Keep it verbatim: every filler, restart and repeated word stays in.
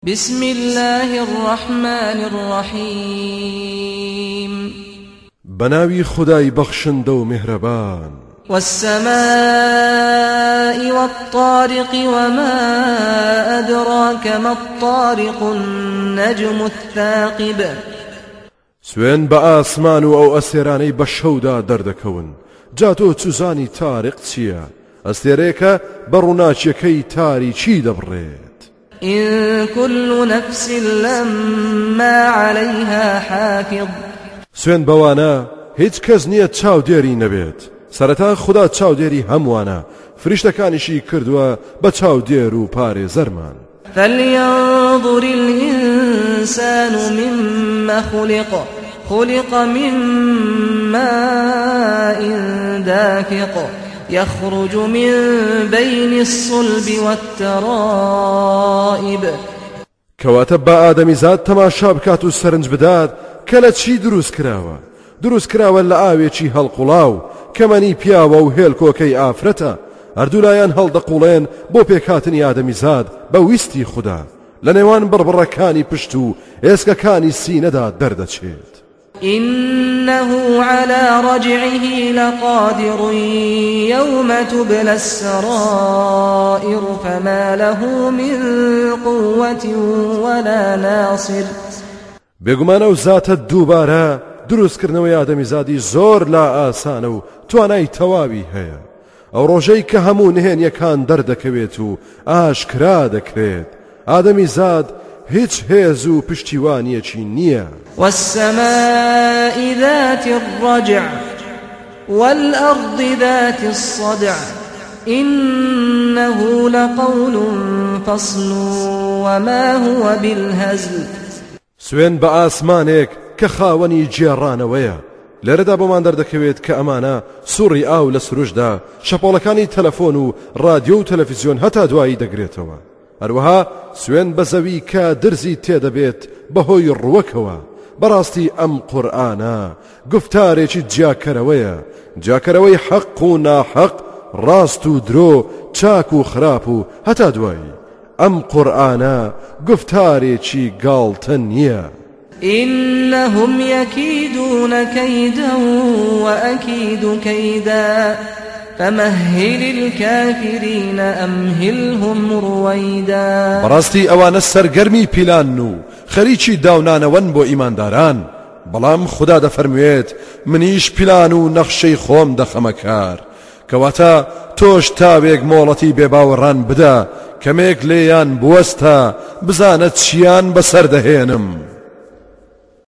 بسم الله الرحمن الرحيم بناوي خداي بخشند و مهربان والسماء والطارق وما أدراك ما الطارق النجم الثاقب سوين بآسمان او أسيراني بشودا دردكون جاتو تزاني طارق تيا أستيريكا بروناچيكي تاري چي دبريت إن كل نفس لما عليها حافظ سوين بوانا هيچ كز نية چاو ديري نبيت سرطان خدا چاو ديري هموانا فرشتكانشي كردوا بچاو ديرو پاري زرمان فلينظر الإنسان مما خلق خلق من ماء دافق يخرج من بين الصلب والترائب كواتب آدمي زاد تماشا بكاتو سرنج بداد كلا چي دروس كراوا دروس كراوا لآوي چي هالقلاو كماني بياوا و هيلكوكي آفرتا اردولايان هالدقولين بو بيكاتني آدمي زاد بويستي خدا لنوان بربركاني پشتو اسكاكاني سيندا دردچيت إنه على رجعه لقادر يوم تبلى السرائر فما له من قوة ولا ناصر بێگومانە و زاتە دووبارە دروستکردنەوەی ئادەمی زادی زۆر لا ئاسانە و توانای تەواوی هەیە ئەو ڕۆژەی کە هەموو نهێنیەکان دەردەکەوێت و ئاشکرا دەکرێت ئادەمی زاد هیچ هێز و پشتیوانیەکی نییە والسماء ذات الرجع والأرض ذات الصدع إنه لقول فصل وما هو بالهزل سوێن بە ئاسمانێک کە خاوەنی جێڕانەوەیە لێرەدا بۆمان دەردەکەوێت کە ئەمانە سوڕی ئاو لە سروشدا شەپۆڵەکانی تەلەفۆن و رادیۆ و تەلەڤیزیۆن هەتا دوایی دەگرێتەوە هەروەها سوێن بە زەوی کە درزی تێدەبێت بەهۆی ڕووەکەوە بەڕاستی ئەم قورئانە گفتارێکی جیاکەرەوەیە جیاکەرەوەی حەق و ناحەق ڕاست و درۆ چاک و خراپ و هەتا دوایی ئەم قورئانە گفتارێکی گاڵتە نییە إنهم يكيدون كيدا وأكيد كيدا فمهل الكافرين أمهلهم رويدا بەڕاستی ئەوانە سەرگەرمی پیلان و خەریکی داونانەوەن بۆ ئیمانداران بەڵام خدا دەفەرموێت منیش پیلان و نەخشەی خۆم دەخەمە کار کەواتە تۆش تاوێک مۆڵەتی بێباوەڕان بدە کەمێک لێیان بوەستە بزانە چیان بەسەر دەهێنم